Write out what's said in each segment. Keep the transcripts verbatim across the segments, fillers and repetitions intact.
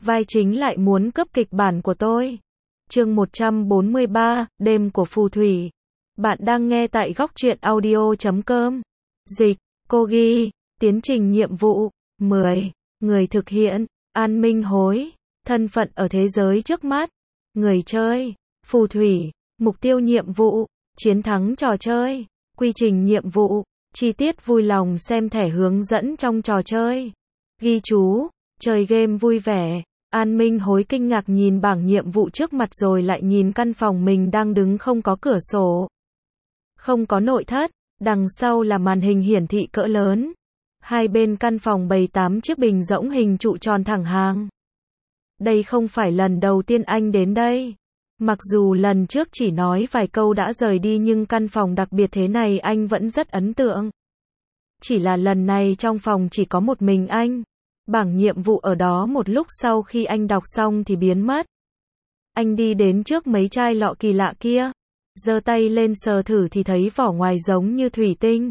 vai chính lại muốn cướp kịch bản của tôi. Chương một trăm bốn mươi ba, đêm của phù thủy. Bạn đang nghe tại góc truyện audio chấm com. Dịch, Kogi, tiến trình nhiệm vụ, mười. Người thực hiện, An Minh Hối, thân phận ở thế giới trước mắt, người chơi, phù thủy, mục tiêu nhiệm vụ, chiến thắng trò chơi, quy trình nhiệm vụ, chi tiết vui lòng xem thẻ hướng dẫn trong trò chơi. Ghi chú, chơi game vui vẻ. An Minh Hối kinh ngạc nhìn bảng nhiệm vụ trước mặt rồi lại nhìn căn phòng mình đang đứng không có cửa sổ, không có nội thất, đằng sau là màn hình hiển thị cỡ lớn. Hai bên căn phòng bày tám chiếc bình rỗng hình trụ tròn thẳng hàng. Đây không phải lần đầu tiên anh đến đây. Mặc dù lần trước chỉ nói vài câu đã rời đi nhưng căn phòng đặc biệt thế này anh vẫn rất ấn tượng. Chỉ là lần này trong phòng chỉ có một mình anh. Bảng nhiệm vụ ở đó một lúc sau khi anh đọc xong thì biến mất. Anh đi đến trước mấy chai lọ kỳ lạ kia, giơ tay lên sờ thử thì thấy vỏ ngoài giống như thủy tinh.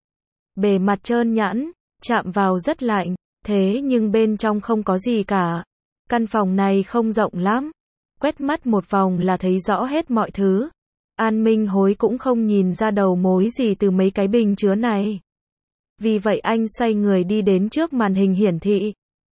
Bề mặt trơn nhẵn, chạm vào rất lạnh, thế nhưng bên trong không có gì cả. Căn phòng này không rộng lắm. Quét mắt một vòng là thấy rõ hết mọi thứ. An Minh Hối cũng không nhìn ra đầu mối gì từ mấy cái bình chứa này. Vì vậy anh xoay người đi đến trước màn hình hiển thị.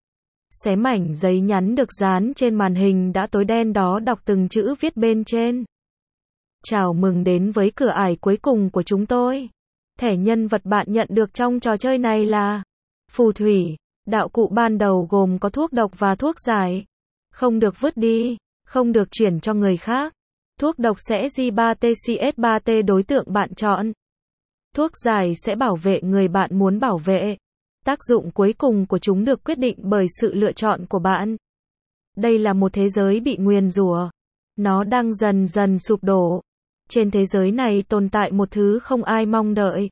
Xé mảnh giấy nhắn được dán trên màn hình đã tối đen đó, đọc từng chữ viết bên trên. Chào mừng đến với cửa ải cuối cùng của chúng tôi. Thẻ nhân vật bạn nhận được trong trò chơi này là phù thủy. Đạo cụ ban đầu gồm có thuốc độc và thuốc giải. Không được vứt đi, không được chuyển cho người khác. Thuốc độc sẽ G ba T C S ba T đối tượng bạn chọn. Thuốc giải sẽ bảo vệ người bạn muốn bảo vệ. Tác dụng cuối cùng của chúng được quyết định bởi sự lựa chọn của bạn. Đây là một thế giới bị nguyền rủa. Nó đang dần dần sụp đổ. Trên thế giới này tồn tại một thứ không ai mong đợi.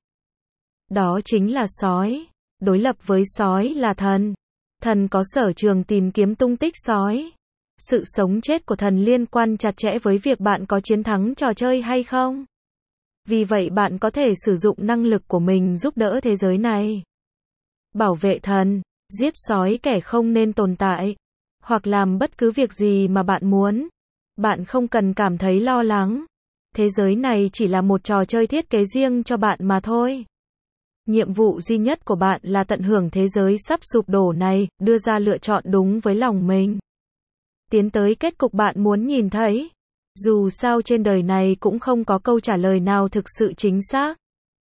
Đó chính là sói. Đối lập với sói là thần. Thần có sở trường tìm kiếm tung tích sói. Sự sống chết của thần liên quan chặt chẽ với việc bạn có chiến thắng trò chơi hay không. Vì vậy bạn có thể sử dụng năng lực của mình giúp đỡ thế giới này. Bảo vệ thần, giết sói kẻ không nên tồn tại, hoặc làm bất cứ việc gì mà bạn muốn. Bạn không cần cảm thấy lo lắng. Thế giới này chỉ là một trò chơi thiết kế riêng cho bạn mà thôi. Nhiệm vụ duy nhất của bạn là tận hưởng thế giới sắp sụp đổ này, đưa ra lựa chọn đúng với lòng mình. Tiến tới kết cục bạn muốn nhìn thấy. Dù sao trên đời này cũng không có câu trả lời nào thực sự chính xác.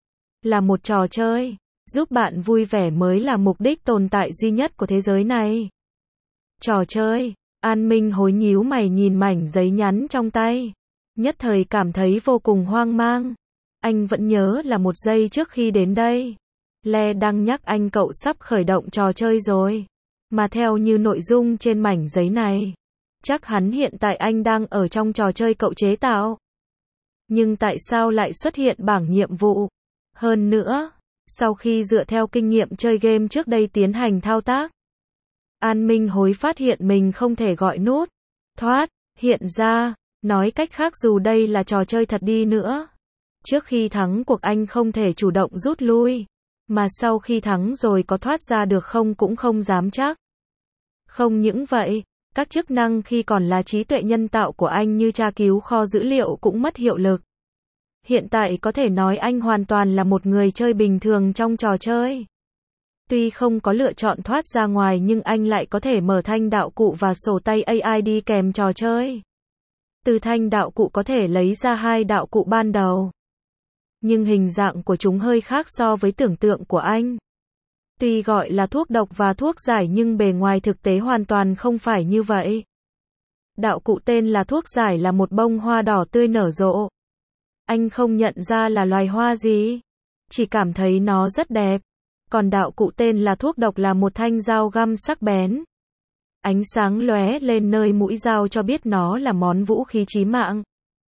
Là một trò chơi, giúp bạn vui vẻ mới là mục đích tồn tại duy nhất của thế giới này. Trò chơi, An Minh Hối nhíu mày nhìn mảnh giấy nhắn trong tay. Nhất thời cảm thấy vô cùng hoang mang. Anh vẫn nhớ là một giây trước khi đến đây. Le đang nhắc anh cậu sắp khởi động trò chơi rồi. Mà theo như nội dung trên mảnh giấy này, chắc hẳn hiện tại anh đang ở trong trò chơi cậu chế tạo. Nhưng tại sao lại xuất hiện bảng nhiệm vụ? Hơn nữa, sau khi dựa theo kinh nghiệm chơi game trước đây tiến hành thao tác, An Minh Hối phát hiện mình không thể gọi nút thoát hiện ra. Nói cách khác dù đây là trò chơi thật đi nữa, trước khi thắng cuộc anh không thể chủ động rút lui. Mà sau khi thắng rồi có thoát ra được không cũng không dám chắc. Không những vậy, các chức năng khi còn là trí tuệ nhân tạo của anh như tra cứu kho dữ liệu cũng mất hiệu lực. Hiện tại có thể nói anh hoàn toàn là một người chơi bình thường trong trò chơi. Tuy không có lựa chọn thoát ra ngoài nhưng anh lại có thể mở thanh đạo cụ và sổ tay A I đi kèm trò chơi. Từ thanh đạo cụ có thể lấy ra hai đạo cụ ban đầu. Nhưng hình dạng của chúng hơi khác so với tưởng tượng của anh. Tuy gọi là thuốc độc và thuốc giải nhưng bề ngoài thực tế hoàn toàn không phải như vậy. Đạo cụ tên là thuốc giải là một bông hoa đỏ tươi nở rộ. Anh không nhận ra là loài hoa gì, chỉ cảm thấy nó rất đẹp. Còn đạo cụ tên là thuốc độc là một thanh dao găm sắc bén. Ánh sáng lóe lên nơi mũi dao cho biết nó là món vũ khí chí mạng.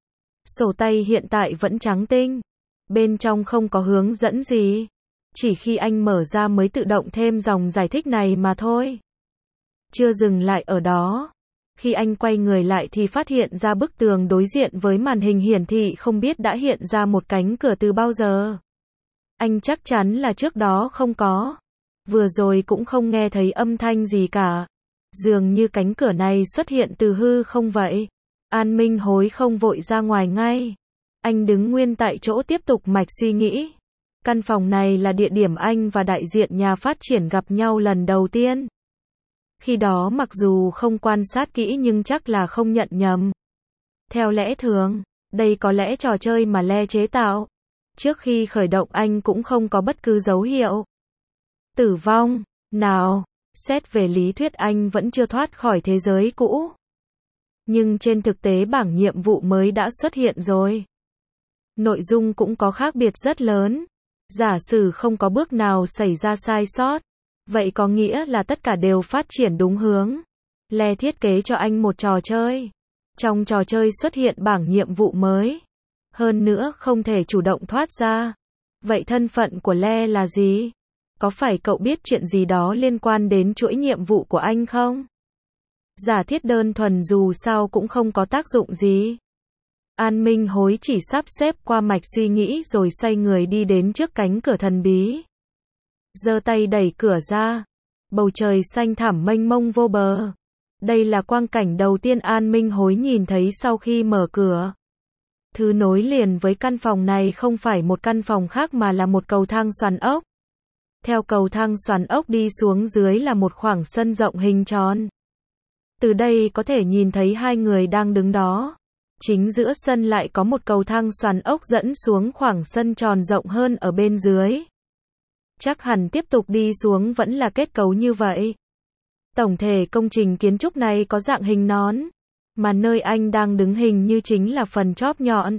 Sổ tay hiện tại vẫn trắng tinh. Bên trong không có hướng dẫn gì. Chỉ khi anh mở ra mới tự động thêm dòng giải thích này mà thôi. Chưa dừng lại ở đó. Khi anh quay người lại thì phát hiện ra bức tường đối diện với màn hình hiển thị không biết đã hiện ra một cánh cửa từ bao giờ. Anh chắc chắn là trước đó không có. Vừa rồi cũng không nghe thấy âm thanh gì cả. Dường như cánh cửa này xuất hiện từ hư không vậy. An Minh Hối không vội ra ngoài ngay. Anh đứng nguyên tại chỗ tiếp tục mạch suy nghĩ. Căn phòng này là địa điểm anh và đại diện nhà phát triển gặp nhau lần đầu tiên. Khi đó mặc dù không quan sát kỹ nhưng chắc là không nhận nhầm. Theo lẽ thường, đây có lẽ trò chơi mà Le chế tạo. Trước khi khởi động anh cũng không có bất cứ dấu hiệu tử vong nào. Xét về lý thuyết anh vẫn chưa thoát khỏi thế giới cũ. Nhưng trên thực tế bảng nhiệm vụ mới đã xuất hiện rồi. Nội dung cũng có khác biệt rất lớn. Giả sử không có bước nào xảy ra sai sót. Vậy có nghĩa là tất cả đều phát triển đúng hướng. Le thiết kế cho anh một trò chơi. Trong trò chơi xuất hiện bảng nhiệm vụ mới. Hơn nữa không thể chủ động thoát ra. Vậy thân phận của Le là gì? Có phải cậu biết chuyện gì đó liên quan đến chuỗi nhiệm vụ của anh không? Giả thiết đơn thuần dù sao cũng không có tác dụng gì. An Minh Hối chỉ sắp xếp qua mạch suy nghĩ rồi xoay người đi đến trước cánh cửa thần bí. Giơ tay đẩy cửa ra. Bầu trời xanh thẳm mênh mông vô bờ. Đây là quang cảnh đầu tiên An Minh Hối nhìn thấy sau khi mở cửa. Thứ nối liền với căn phòng này không phải một căn phòng khác mà là một cầu thang xoắn ốc. Theo cầu thang xoắn ốc đi xuống dưới là một khoảng sân rộng hình tròn. Từ đây có thể nhìn thấy hai người đang đứng đó. Chính giữa sân lại có một cầu thang xoắn ốc dẫn xuống khoảng sân tròn rộng hơn ở bên dưới. Chắc hẳn tiếp tục đi xuống vẫn là kết cấu như vậy. Tổng thể công trình kiến trúc này có dạng hình nón. Mà nơi anh đang đứng hình như chính là phần chóp nhọn.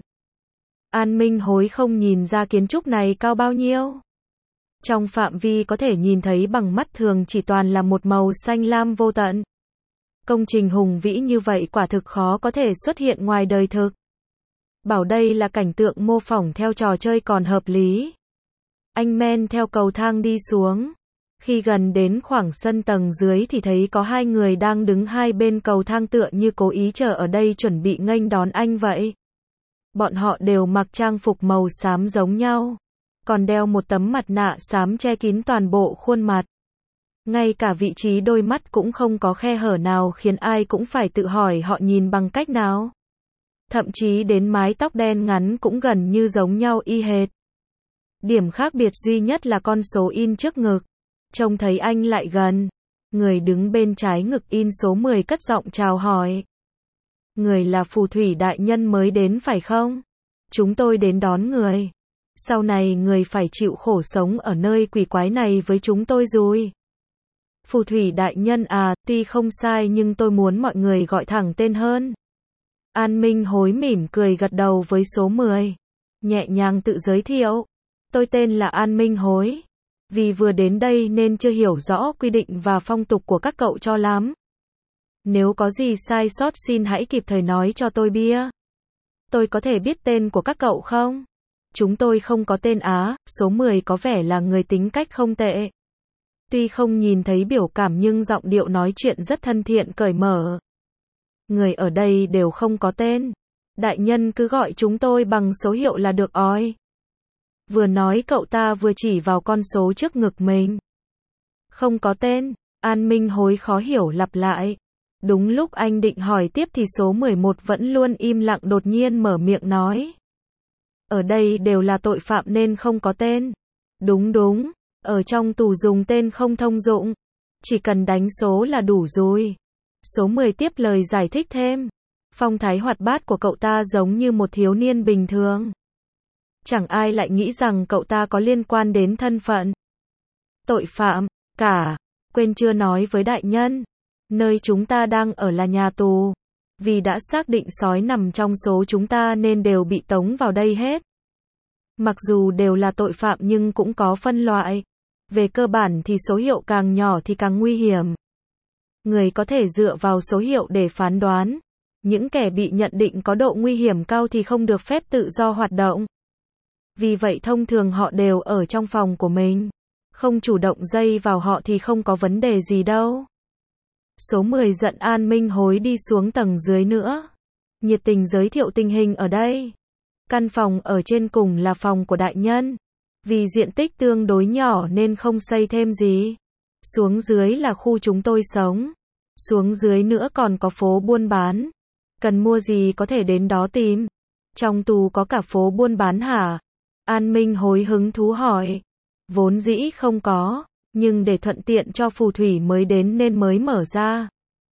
An Minh Hối không nhìn ra kiến trúc này cao bao nhiêu. Trong phạm vi có thể nhìn thấy bằng mắt thường chỉ toàn là một màu xanh lam vô tận. Công trình hùng vĩ như vậy quả thực khó có thể xuất hiện ngoài đời thực. Bảo đây là cảnh tượng mô phỏng theo trò chơi còn hợp lý. Anh men theo cầu thang đi xuống. Khi gần đến khoảng sân tầng dưới thì thấy có hai người đang đứng hai bên cầu thang tựa như cố ý chờ ở đây chuẩn bị nghênh đón anh vậy. Bọn họ đều mặc trang phục màu xám giống nhau. Còn đeo một tấm mặt nạ xám che kín toàn bộ khuôn mặt. Ngay cả vị trí đôi mắt cũng không có khe hở nào khiến ai cũng phải tự hỏi họ nhìn bằng cách nào. Thậm chí đến mái tóc đen ngắn cũng gần như giống nhau y hệt. Điểm khác biệt duy nhất là con số in trước ngực. Trông thấy anh lại gần. Người đứng bên trái ngực in số mười cất giọng chào hỏi. Người là phù thủy đại nhân mới đến phải không? Chúng tôi đến đón người. Sau này người phải chịu khổ sống ở nơi quỷ quái này với chúng tôi rồi. Phù thủy đại nhân à, tuy không sai nhưng tôi muốn mọi người gọi thẳng tên hơn. An Minh Hối mỉm cười gật đầu với số mười. Nhẹ nhàng tự giới thiệu. Tôi tên là An Minh Hối. Vì vừa đến đây nên chưa hiểu rõ quy định và phong tục của các cậu cho lắm. Nếu có gì sai sót xin hãy kịp thời nói cho tôi biết. Tôi có thể biết tên của các cậu không? Chúng tôi không có tên á, số mười có vẻ là người tính cách không tệ. Tuy không nhìn thấy biểu cảm nhưng giọng điệu nói chuyện rất thân thiện cởi mở. Người ở đây đều không có tên. Đại nhân cứ gọi chúng tôi bằng số hiệu là được oi. Vừa nói cậu ta vừa chỉ vào con số trước ngực mình. Không có tên, An Minh Hối khó hiểu lặp lại. Đúng lúc anh định hỏi tiếp thì số mười một vẫn luôn im lặng đột nhiên mở miệng nói. Ở đây đều là tội phạm nên không có tên. Đúng đúng, ở trong tù dùng tên không thông dụng. Chỉ cần đánh số là đủ rồi. Số mười tiếp lời giải thích thêm. Phong thái hoạt bát của cậu ta giống như một thiếu niên bình thường. Chẳng ai lại nghĩ rằng cậu ta có liên quan đến thân phận tội phạm cả. Quên chưa nói với đại nhân. Nơi chúng ta đang ở là nhà tù. Vì đã xác định sói nằm trong số chúng ta nên đều bị tống vào đây hết. Mặc dù đều là tội phạm nhưng cũng có phân loại. Về cơ bản thì số hiệu càng nhỏ thì càng nguy hiểm. Người có thể dựa vào số hiệu để phán đoán. Những kẻ bị nhận định có độ nguy hiểm cao thì không được phép tự do hoạt động. Vì vậy thông thường họ đều ở trong phòng của mình. Không chủ động dây vào họ thì không có vấn đề gì đâu. Số mười giận An Minh Hối đi xuống tầng dưới nữa. Nhiệt tình giới thiệu tình hình ở đây. Căn phòng ở trên cùng là phòng của đại nhân. Vì diện tích tương đối nhỏ nên không xây thêm gì. Xuống dưới là khu chúng tôi sống. Xuống dưới nữa còn có phố buôn bán. Cần mua gì có thể đến đó tìm. Trong tù có cả phố buôn bán hả? An Minh Hối hứng thú hỏi. Vốn dĩ không có, nhưng để thuận tiện cho phù thủy mới đến nên mới mở ra.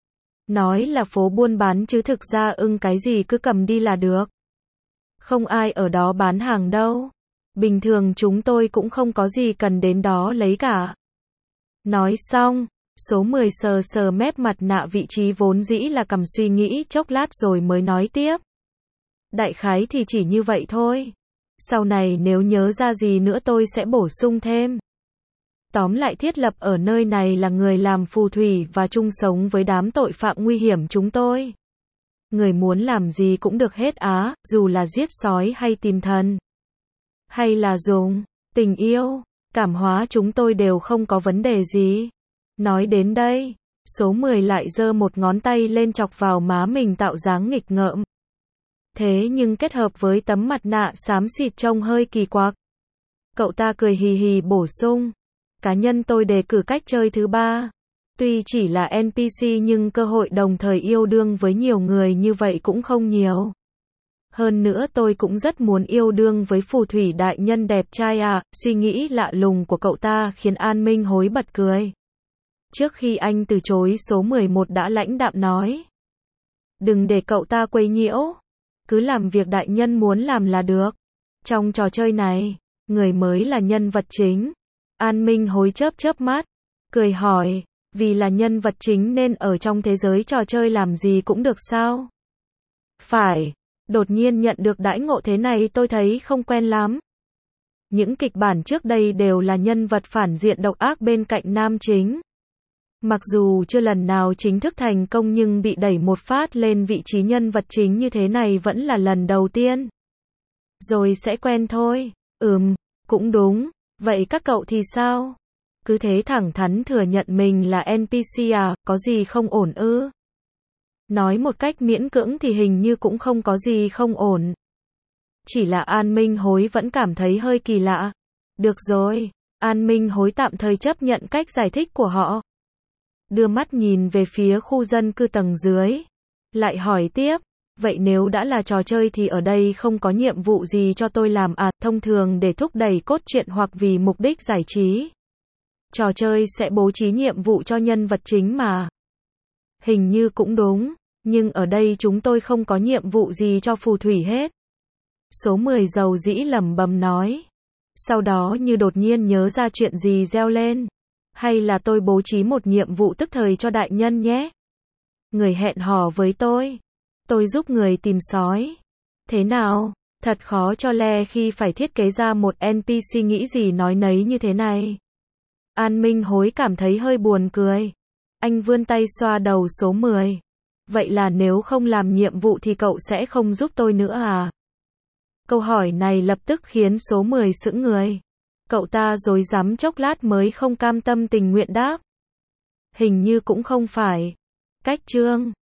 Nói là phố buôn bán chứ thực ra ưng cái gì cứ cầm đi là được. Không ai ở đó bán hàng đâu. Bình thường chúng tôi cũng không có gì cần đến đó lấy cả. Nói xong, số mười sờ sờ mép mặt nạ vị trí vốn dĩ là cầm suy nghĩ chốc lát rồi mới nói tiếp. Đại khái thì chỉ như vậy thôi. Sau này nếu nhớ ra gì nữa tôi sẽ bổ sung thêm. Tóm lại thiết lập ở nơi này là người làm phù thủy và chung sống với đám tội phạm nguy hiểm chúng tôi. Người muốn làm gì cũng được hết á, dù là giết sói hay tìm thần. Hay là dùng tình yêu, cảm hóa chúng tôi đều không có vấn đề gì. Nói đến đây, số mười lại giơ một ngón tay lên chọc vào má mình tạo dáng nghịch ngợm. Thế nhưng kết hợp với tấm mặt nạ xám xịt trông hơi kỳ quặc. Cậu ta cười hì hì bổ sung. Cá nhân tôi đề cử cách chơi thứ ba. Tuy chỉ là en pê xê nhưng cơ hội đồng thời yêu đương với nhiều người như vậy cũng không nhiều. Hơn nữa tôi cũng rất muốn yêu đương với phù thủy đại nhân đẹp trai à, suy nghĩ lạ lùng của cậu ta khiến An Minh Hối bật cười. Trước khi anh từ chối số mười một đã lãnh đạm nói. Đừng để cậu ta quấy nhiễu. Cứ làm việc đại nhân muốn làm là được. Trong trò chơi này, người mới là nhân vật chính. An Minh Hối chớp chớp mắt, cười hỏi, vì là nhân vật chính nên ở trong thế giới trò chơi làm gì cũng được sao? Phải, đột nhiên nhận được đãi ngộ thế này tôi thấy không quen lắm. Những kịch bản trước đây đều là nhân vật phản diện độc ác bên cạnh nam chính. Mặc dù chưa lần nào chính thức thành công nhưng bị đẩy một phát lên vị trí nhân vật chính như thế này vẫn là lần đầu tiên. Rồi sẽ quen thôi. Ừm, cũng đúng. Vậy các cậu thì sao? Cứ thế thẳng thắn thừa nhận mình là en pê xê à, có gì không ổn ư? Nói một cách miễn cưỡng thì hình như cũng không có gì không ổn. Chỉ là An Minh Hối vẫn cảm thấy hơi kỳ lạ. Được rồi, An Minh Hối tạm thời chấp nhận cách giải thích của họ. Đưa mắt nhìn về phía khu dân cư tầng dưới. Lại hỏi tiếp, vậy nếu đã là trò chơi thì ở đây không có nhiệm vụ gì cho tôi làm à, thông thường để thúc đẩy cốt truyện hoặc vì mục đích giải trí. Trò chơi sẽ bố trí nhiệm vụ cho nhân vật chính mà. Hình như cũng đúng, nhưng ở đây chúng tôi không có nhiệm vụ gì cho phù thủy hết. Số mười dầu dĩ lẩm bẩm nói. Sau đó như đột nhiên nhớ ra chuyện gì reo lên. Hay là tôi bố trí một nhiệm vụ tức thời cho đại nhân nhé. Người hẹn hò với tôi. Tôi giúp người tìm sói. Thế nào? Thật khó cho le khi phải thiết kế ra một en pê xê nghĩ gì nói nấy như thế này. An Minh Hối cảm thấy hơi buồn cười. Anh vươn tay xoa đầu số mười. Vậy là nếu không làm nhiệm vụ thì cậu sẽ không giúp tôi nữa à? Câu hỏi này lập tức khiến số mười sững người. Cậu ta rối rắm chốc lát mới không cam tâm tình nguyện đáp. Hình như cũng không phải. Cách chương